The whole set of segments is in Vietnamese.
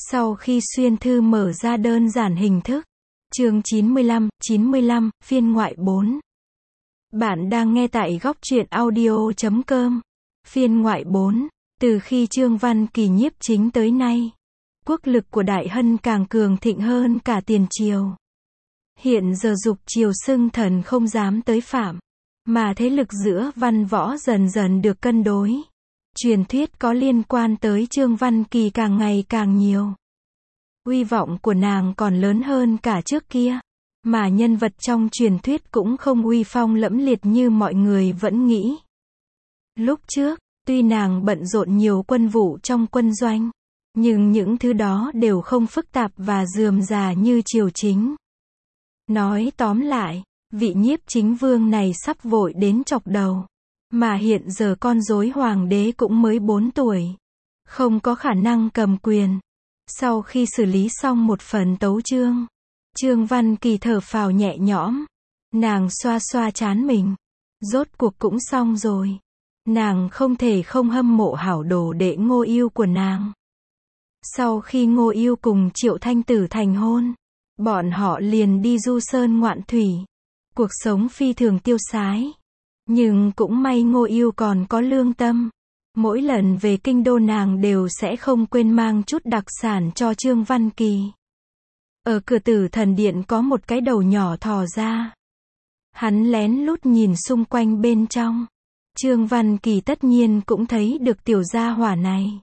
Sau khi xuyên thư mở ra đơn giản hình thức. Chương 95, phiên ngoại 4. Bạn đang nghe tại góc truyện audio.com. Phiên ngoại 4. Từ khi Trương Văn Kỳ nhiếp chính tới nay, quốc lực của Đại Hân càng cường thịnh hơn cả tiền triều. Hiện giờ dục triều xưng thần không dám tới phạm, mà thế lực giữa văn võ dần dần được cân đối. Truyền thuyết có liên quan tới Trương Văn Kỳ càng ngày càng nhiều. Uy vọng của nàng còn lớn hơn cả trước kia, mà nhân vật trong truyền thuyết cũng không uy phong lẫm liệt như mọi người vẫn nghĩ. Lúc trước, tuy nàng bận rộn nhiều quân vụ trong quân doanh, nhưng những thứ đó đều không phức tạp và rườm rà như triều chính. Nói tóm lại, vị nhiếp chính vương này sắp vội đến chọc đầu. Mà hiện giờ con rối hoàng đế cũng mới 4 tuổi. Không có khả năng cầm quyền. Sau khi xử lý xong một phần tấu chương, Trương Văn Kỳ thở phào nhẹ nhõm. Nàng xoa xoa trán mình. Rốt cuộc cũng xong rồi. Nàng không thể không hâm mộ hảo đồ đệ Ngô Yêu của nàng. Sau khi Ngô Yêu cùng Triệu Thanh Tử thành hôn, bọn họ liền đi du sơn ngoạn thủy. Cuộc sống phi thường tiêu sái. Nhưng cũng may Ngô Yêu còn có lương tâm. Mỗi lần về kinh đô nàng đều sẽ không quên mang chút đặc sản cho Trương Văn Kỳ. Ở cửa Tử Thần Điện có một cái đầu nhỏ thò ra. Hắn lén lút nhìn xung quanh bên trong. Trương Văn Kỳ tất nhiên cũng thấy được tiểu gia hỏa này.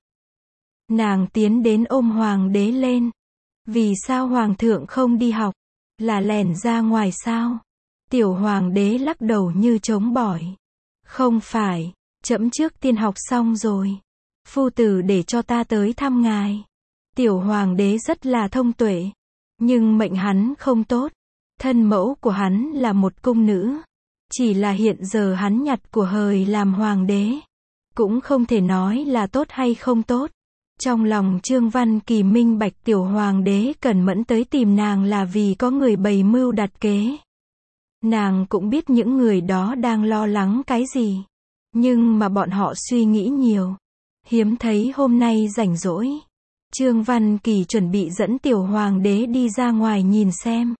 Nàng tiến đến ôm hoàng đế lên. Vì sao hoàng thượng không đi học? Là lẻn ra ngoài sao? Tiểu hoàng đế lắc đầu như chống bỏi. Không phải, trẫm trước tiên học xong rồi. Phu tử để cho ta tới thăm ngài. Tiểu hoàng đế rất là thông tuệ. Nhưng mệnh hắn không tốt. Thân mẫu của hắn là một cung nữ. Chỉ là hiện giờ hắn nhặt của hời làm hoàng đế. Cũng không thể nói là tốt hay không tốt. Trong lòng Trương Văn Kỳ minh bạch tiểu hoàng đế cẩn mẫn tới tìm nàng là vì có người bày mưu đặt kế. Nàng cũng biết những người đó đang lo lắng cái gì. Nhưng mà bọn họ suy nghĩ nhiều. Hiếm thấy hôm nay rảnh rỗi. Trương Văn Kỳ chuẩn bị dẫn tiểu hoàng đế đi ra ngoài nhìn xem.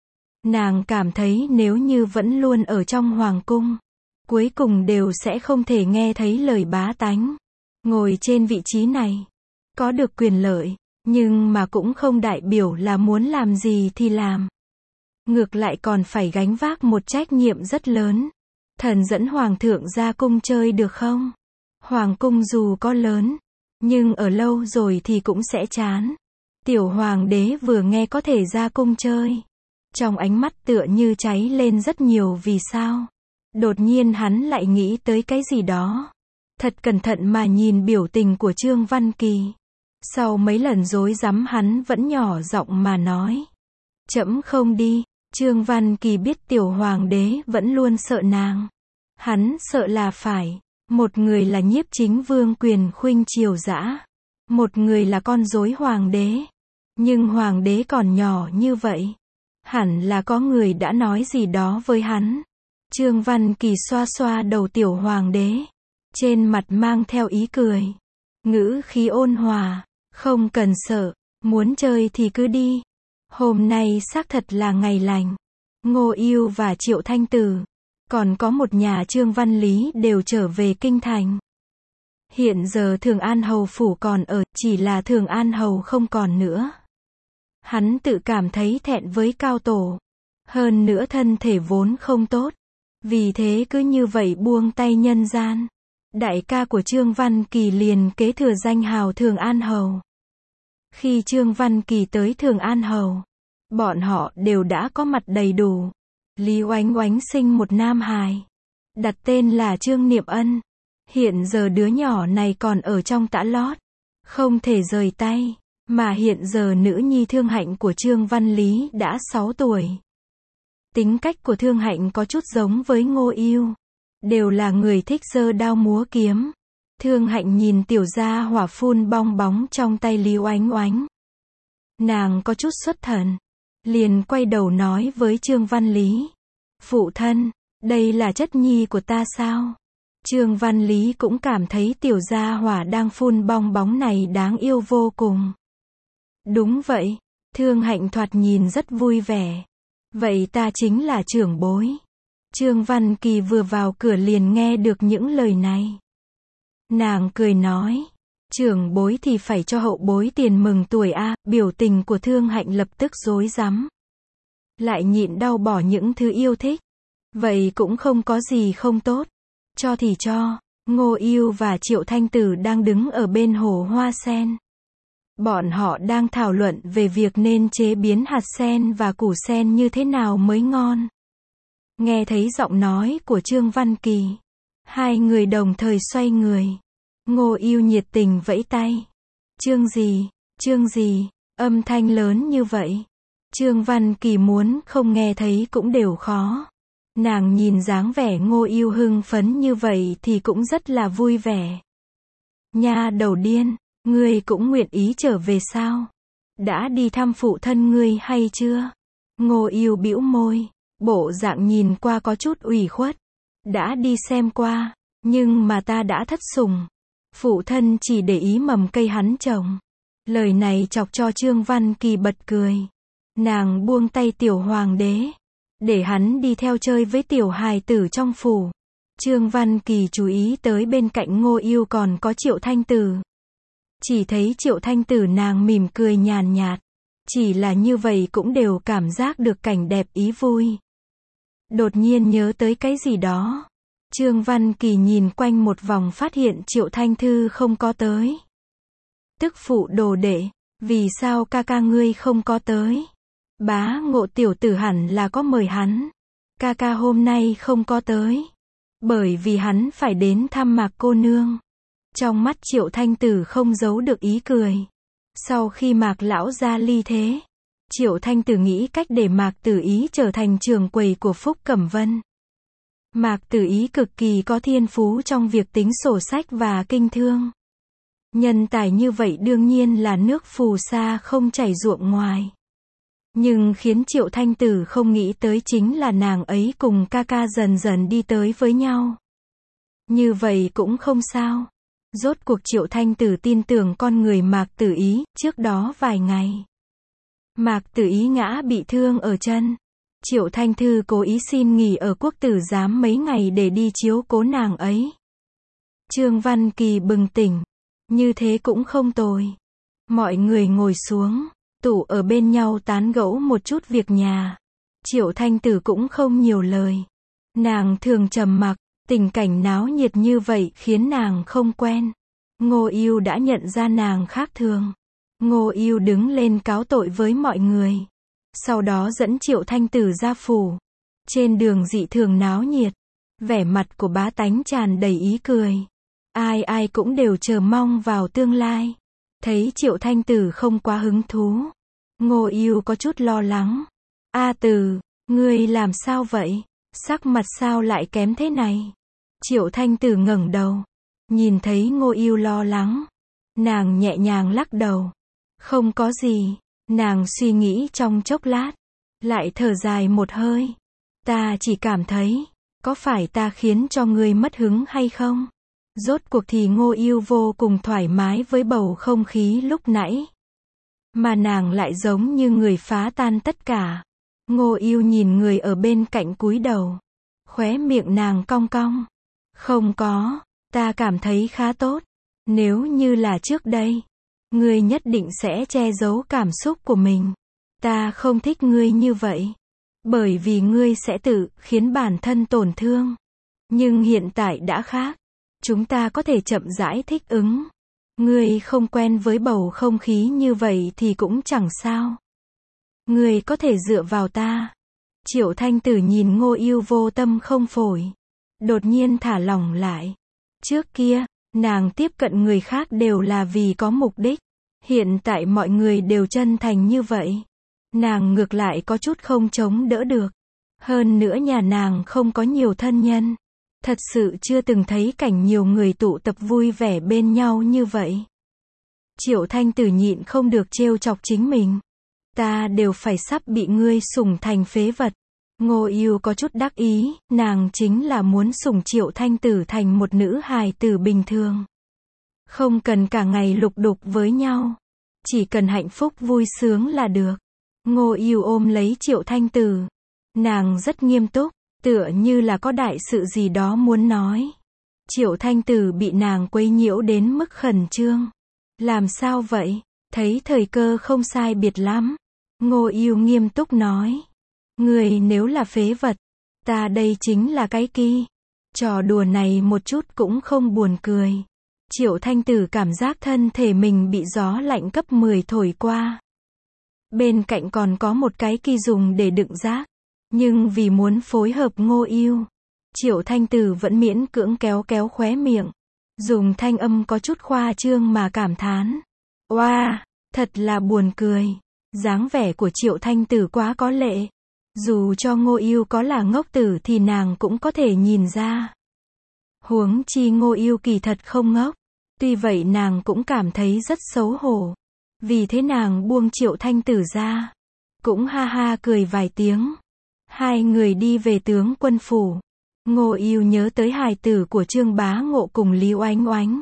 Nàng cảm thấy nếu như vẫn luôn ở trong hoàng cung, cuối cùng đều sẽ không thể nghe thấy lời bá tánh. Ngồi trên vị trí này, có được quyền lợi, nhưng mà cũng không đại biểu là muốn làm gì thì làm. Ngược lại còn phải gánh vác một trách nhiệm rất lớn. Thần dẫn hoàng thượng ra cung chơi được không? Hoàng cung dù có lớn, nhưng ở lâu rồi thì cũng sẽ chán. Tiểu hoàng đế vừa nghe có thể ra cung chơi. Trong ánh mắt tựa như cháy lên rất nhiều vì sao? Đột nhiên hắn lại nghĩ tới cái gì đó. Thật cẩn thận mà nhìn biểu tình của Trương Văn Kỳ. Sau mấy lần rối rắm hắn vẫn nhỏ giọng mà nói. Trẫm không đi. Trương Văn Kỳ biết tiểu hoàng đế vẫn luôn sợ nàng. Hắn sợ là phải. Một người là nhiếp chính vương quyền khuynh triều dã. Một người là con rối hoàng đế. Nhưng hoàng đế còn nhỏ như vậy. Hẳn là có người đã nói gì đó với hắn. Trương Văn Kỳ xoa xoa đầu tiểu hoàng đế. Trên mặt mang theo ý cười. Ngữ khí ôn hòa. Không cần sợ. Muốn chơi thì cứ đi. Hôm nay xác thật là ngày lành. Ngô Yêu và Triệu Thanh Tử, còn có một nhà Trương Văn Lý đều trở về kinh thành. Hiện giờ Thường An Hầu phủ còn ở, chỉ là Thường An Hầu không còn nữa. Hắn tự cảm thấy thẹn với cao tổ. Hơn nữa thân thể vốn không tốt. Vì thế cứ như vậy buông tay nhân gian. Đại ca của Trương Văn Kỳ liền kế thừa danh hào Thường An Hầu. Khi Trương Văn Kỳ tới Thường An Hầu, bọn họ đều đã có mặt đầy đủ. Lý Oánh Oánh sinh một nam hài. Đặt tên là Trương Niệm Ân. Hiện giờ đứa nhỏ này còn ở trong tã lót. Không thể rời tay. Mà hiện giờ nữ nhi Thương Hạnh của Trương Văn Lý đã 6 tuổi. Tính cách của Thương Hạnh có chút giống với Ngô Yêu. Đều là người thích giơ đao múa kiếm. Thương Hạnh nhìn tiểu gia hỏa phun bong bóng trong tay Lý Oánh Oánh. Nàng có chút xuất thần. Liền quay đầu nói với Trương Văn Lý. Phụ thân, đây là chất nhi của ta sao? Trương Văn Lý cũng cảm thấy tiểu gia hỏa đang phun bong bóng này đáng yêu vô cùng. Đúng vậy. Thương Hạnh thoạt nhìn rất vui vẻ. Vậy ta chính là trưởng bối. Trương Văn Kỳ vừa vào cửa liền nghe được những lời này. Nàng cười nói. Trưởng bối thì phải cho hậu bối tiền mừng tuổi a. Biểu tình của Thương Hạnh lập tức rối rắm. Lại nhịn đau bỏ những thứ yêu thích. Vậy cũng không có gì không tốt. Cho thì cho. Ngô Yêu và Triệu Thanh Tử đang đứng ở bên hồ hoa sen. Bọn họ đang thảo luận về việc nên chế biến hạt sen và củ sen như thế nào mới ngon. Nghe thấy giọng nói của Trương Văn Kỳ. Hai người đồng thời xoay người. Ngô Yêu nhiệt tình vẫy tay. Trương gì, âm thanh lớn như vậy. Trương Văn Kỳ muốn không nghe thấy cũng đều khó. Nàng nhìn dáng vẻ Ngô Yêu hưng phấn như vậy thì cũng rất là vui vẻ. Nha đầu điên, ngươi cũng nguyện ý trở về sao? Đã đi thăm phụ thân ngươi hay chưa? Ngô Yêu bĩu môi, bộ dạng nhìn qua có chút ủy khuất. Đã đi xem qua, nhưng mà ta đã thất sủng. Phụ thân chỉ để ý mầm cây hắn trồng. Lời này chọc cho Trương Văn Kỳ bật cười. Nàng buông tay tiểu hoàng đế. Để hắn đi theo chơi với tiểu hài tử trong phủ. Trương Văn Kỳ chú ý tới bên cạnh Ngô Yêu còn có Triệu Thanh Tử. Chỉ thấy Triệu Thanh Tử nàng mỉm cười nhàn nhạt. Chỉ là như vậy cũng đều cảm giác được cảnh đẹp ý vui. Đột nhiên nhớ tới cái gì đó. Trương Văn Kỳ nhìn quanh một vòng phát hiện Triệu Thanh Thư không có tới. Tức phụ đồ đệ, vì sao ca ca ngươi không có tới? Bá Ngộ tiểu tử hẳn là có mời hắn. Ca ca hôm nay không có tới. Bởi vì hắn phải đến thăm Mạc cô nương. Trong mắt Triệu Thanh Tử không giấu được ý cười. Sau khi Mạc lão gia ly thế, Triệu Thanh Tử nghĩ cách để Mạc Tử Ý trở thành trưởng quầy của Phúc Cẩm Vân. Mạc Tử Ý cực kỳ có thiên phú trong việc tính sổ sách và kinh thương. Nhân tài như vậy đương nhiên là nước phù sa không chảy ruộng ngoài. Nhưng khiến Triệu Thanh Tử không nghĩ tới chính là nàng ấy cùng ca ca dần dần đi tới với nhau. Như vậy cũng không sao. Rốt cuộc Triệu Thanh Tử tin tưởng con người Mạc Tử Ý. Trước đó vài ngày, Mạc Tử Ý ngã bị thương ở chân. Triệu Thanh Thư cố ý xin nghỉ ở Quốc tử giám mấy ngày để đi chiếu cố nàng ấy. Trương Văn Kỳ bừng tỉnh. Như thế cũng không tồi. Mọi người ngồi xuống, tụ ở bên nhau tán gẫu một chút việc nhà. Triệu Thanh Tử cũng không nhiều lời. Nàng thường trầm mặc, tình cảnh náo nhiệt như vậy khiến nàng không quen. Ngô Yêu đã nhận ra nàng khác thường. Ngô Yêu đứng lên cáo tội với mọi người. Sau đó dẫn Triệu Thanh Tử ra phủ. Trên đường dị thường náo nhiệt. Vẻ mặt của bá tánh tràn đầy ý cười. Ai ai cũng đều chờ mong vào tương lai. Thấy Triệu Thanh Tử không quá hứng thú. Ngô Yêu có chút lo lắng. A Tử, ngươi làm sao vậy? Sắc mặt sao lại kém thế này? Triệu Thanh Tử ngẩng đầu. Nhìn thấy Ngô Yêu lo lắng. Nàng nhẹ nhàng lắc đầu. Không có gì. Nàng suy nghĩ trong chốc lát. Lại thở dài một hơi. Ta chỉ cảm thấy. Có phải ta khiến cho ngươi mất hứng hay không? Rốt cuộc thì Ngô Yêu vô cùng thoải mái với bầu không khí lúc nãy. Mà nàng lại giống như người phá tan tất cả. Ngô Yêu nhìn người ở bên cạnh cúi đầu. Khóe miệng nàng cong cong. Không có, ta cảm thấy khá tốt. Nếu như là trước đây, ngươi nhất định sẽ che giấu cảm xúc của mình. Ta không thích ngươi như vậy. Bởi vì ngươi sẽ tự khiến bản thân tổn thương. Nhưng hiện tại đã khác. Chúng ta có thể chậm rãi thích ứng. Ngươi không quen với bầu không khí như vậy thì cũng chẳng sao. Ngươi có thể dựa vào ta. Triệu Thanh Tử nhìn Ngô Yêu vô tâm không phổi. Đột nhiên thả lỏng lại. Trước kia, nàng tiếp cận người khác đều là vì có mục đích. Hiện tại mọi người đều chân thành như vậy. Nàng ngược lại có chút không chống đỡ được. Hơn nữa nhà nàng không có nhiều thân nhân. Thật sự chưa từng thấy cảnh nhiều người tụ tập vui vẻ bên nhau như vậy. Triệu Thanh Tử nhịn không được trêu chọc chính mình. Ta đều phải sắp bị ngươi sủng thành phế vật. Ngô Yêu có chút đắc ý, nàng chính là muốn sủng Triệu Thanh Tử thành một nữ hài tử bình thường. Không cần cả ngày lục đục với nhau. Chỉ cần hạnh phúc vui sướng là được. Ngô Yêu ôm lấy Triệu Thanh Tử. Nàng rất nghiêm túc, tựa như là có đại sự gì đó muốn nói. Triệu Thanh Tử bị nàng quấy nhiễu đến mức khẩn trương. Làm sao vậy? Thấy thời cơ không sai biệt lắm. Ngô Yêu nghiêm túc nói. Người nếu là phế vật, ta đây chính là cái kỳ. Trò đùa này một chút cũng không buồn cười. Triệu Thanh Tử cảm giác thân thể mình bị gió lạnh cấp 10 thổi qua. Bên cạnh còn có một cái kỳ dùng để đựng rác. Nhưng vì muốn phối hợp Ngô Yêu, Triệu Thanh Tử vẫn miễn cưỡng kéo kéo khóe miệng. Dùng thanh âm có chút khoa trương mà cảm thán. Oa, thật là buồn cười. Dáng vẻ của Triệu Thanh Tử quá có lệ. Dù cho Ngô Yêu có là ngốc tử thì nàng cũng có thể nhìn ra. Huống chi Ngô Yêu kỳ thật không ngốc. Tuy vậy nàng cũng cảm thấy rất xấu hổ. Vì thế nàng buông Triệu Thanh Tử ra. Cũng ha ha cười vài tiếng. Hai người đi về tướng quân phủ. Ngô Yêu nhớ tới hài tử của Trương Bá Ngộ cùng Lý Oánh Oánh.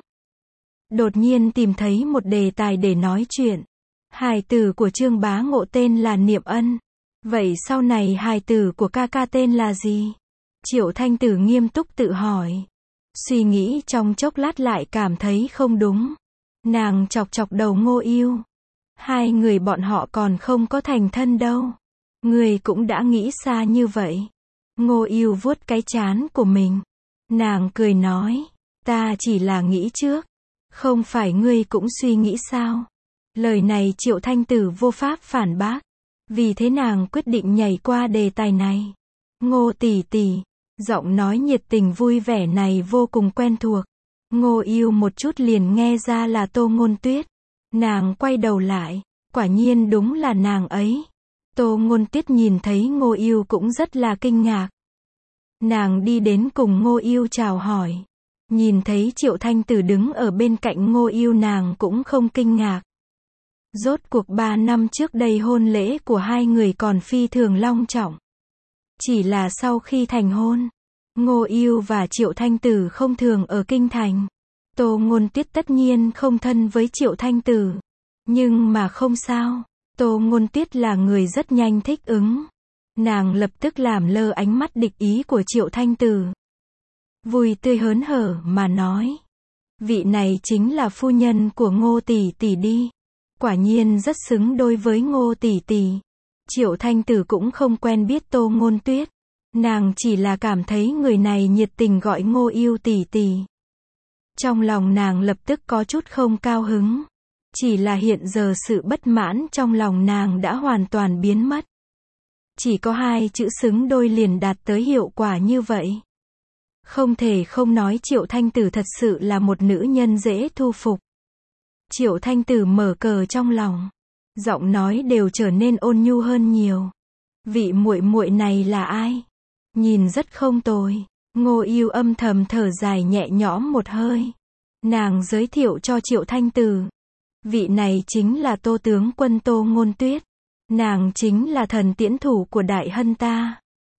Đột nhiên tìm thấy một đề tài để nói chuyện. Hài tử của Trương Bá Ngộ tên là Niệm Ân. Vậy sau này hài tử của ca ca tên là gì? Triệu Thanh Tử nghiêm túc tự hỏi. Suy nghĩ trong chốc lát lại cảm thấy không đúng. Nàng chọc chọc đầu Ngô Yêu. Hai người bọn họ còn không có thành thân đâu. Người cũng đã nghĩ xa như vậy. Ngô Yêu vuốt cái trán của mình. Nàng cười nói. Ta chỉ là nghĩ trước. Không phải ngươi cũng suy nghĩ sao? Lời này Triệu Thanh Tử vô pháp phản bác. Vì thế nàng quyết định nhảy qua đề tài này. Ngô tỷ tỷ. Giọng nói nhiệt tình vui vẻ này vô cùng quen thuộc. Ngô Yêu một chút liền nghe ra là Tô Ngôn Tuyết. Nàng quay đầu lại. Quả nhiên đúng là nàng ấy. Tô Ngôn Tuyết nhìn thấy Ngô Yêu cũng rất là kinh ngạc. Nàng đi đến cùng Ngô Yêu chào hỏi. Nhìn thấy Triệu Thanh Tử đứng ở bên cạnh Ngô Yêu nàng cũng không kinh ngạc. Rốt cuộc 3 năm trước đây hôn lễ của hai người còn phi thường long trọng. Chỉ là sau khi thành hôn, Ngô Yêu và Triệu Thanh Tử không thường ở kinh thành. Tô Ngôn Tuyết tất nhiên không thân với Triệu Thanh Tử. Nhưng mà không sao, Tô Ngôn Tuyết là người rất nhanh thích ứng. Nàng lập tức làm lơ ánh mắt địch ý của Triệu Thanh Tử. Vui tươi hớn hở mà nói. Vị này chính là phu nhân của Ngô tỷ tỷ đi. Quả nhiên rất xứng đôi với Ngô tỷ tỷ. Triệu Thanh Tử cũng không quen biết Tô Ngôn Tuyết. Nàng chỉ là cảm thấy người này nhiệt tình gọi Ngô Yêu tỷ tỷ. Trong lòng nàng lập tức có chút không cao hứng. Chỉ là hiện giờ sự bất mãn trong lòng nàng đã hoàn toàn biến mất. Chỉ có hai chữ xứng đôi liền đạt tới hiệu quả như vậy. Không thể không nói Triệu Thanh Tử thật sự là một nữ nhân dễ thu phục. Triệu Thanh Tử mở cờ trong lòng. Giọng nói đều trở nên ôn nhu hơn nhiều. Vị muội muội này là ai? Nhìn rất không tồi. Ngô Yêu âm thầm thở dài nhẹ nhõm một hơi. Nàng giới thiệu cho Triệu Thanh Tử. Vị này chính là Tô tướng quân Tô Ngôn Tuyết. Nàng chính là thần tiễn thủ của Đại Hân ta.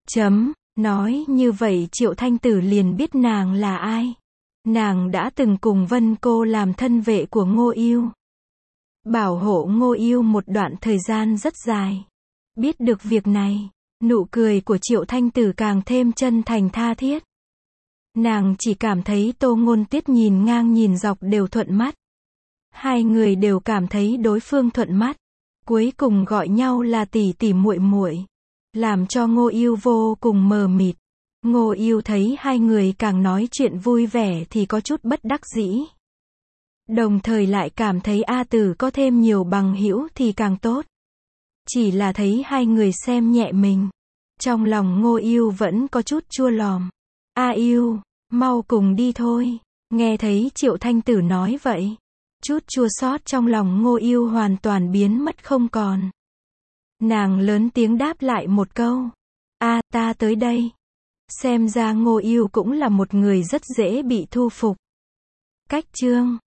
Nói như vậy Triệu Thanh Tử liền biết nàng là ai. Nàng đã từng cùng Vân Cô làm thân vệ của Ngô Yêu. Bảo hộ Ngô Yêu một đoạn thời gian rất dài. Biết được việc này, nụ cười của Triệu Thanh Tử càng thêm chân thành tha thiết. Nàng chỉ cảm thấy Tô Ngôn Tuyết nhìn ngang nhìn dọc đều thuận mắt. Hai người đều cảm thấy đối phương thuận mắt. Cuối cùng gọi nhau là tỷ tỷ muội muội. Làm cho Ngô Yêu vô cùng mờ mịt. Ngô Yêu thấy hai người càng nói chuyện vui vẻ thì có chút bất đắc dĩ. Đồng thời lại cảm thấy A Tử có thêm nhiều bằng hữu thì càng tốt. Chỉ là thấy hai người xem nhẹ mình. Trong lòng Ngô Yêu vẫn có chút chua lòm. A Yêu, mau cùng đi thôi. Nghe thấy Triệu Thanh Tử nói vậy. Chút chua xót trong lòng Ngô Yêu hoàn toàn biến mất không còn. Nàng lớn tiếng đáp lại một câu. Ta tới đây. Xem ra Ngô Yêu cũng là một người rất dễ bị thu phục. Cách chương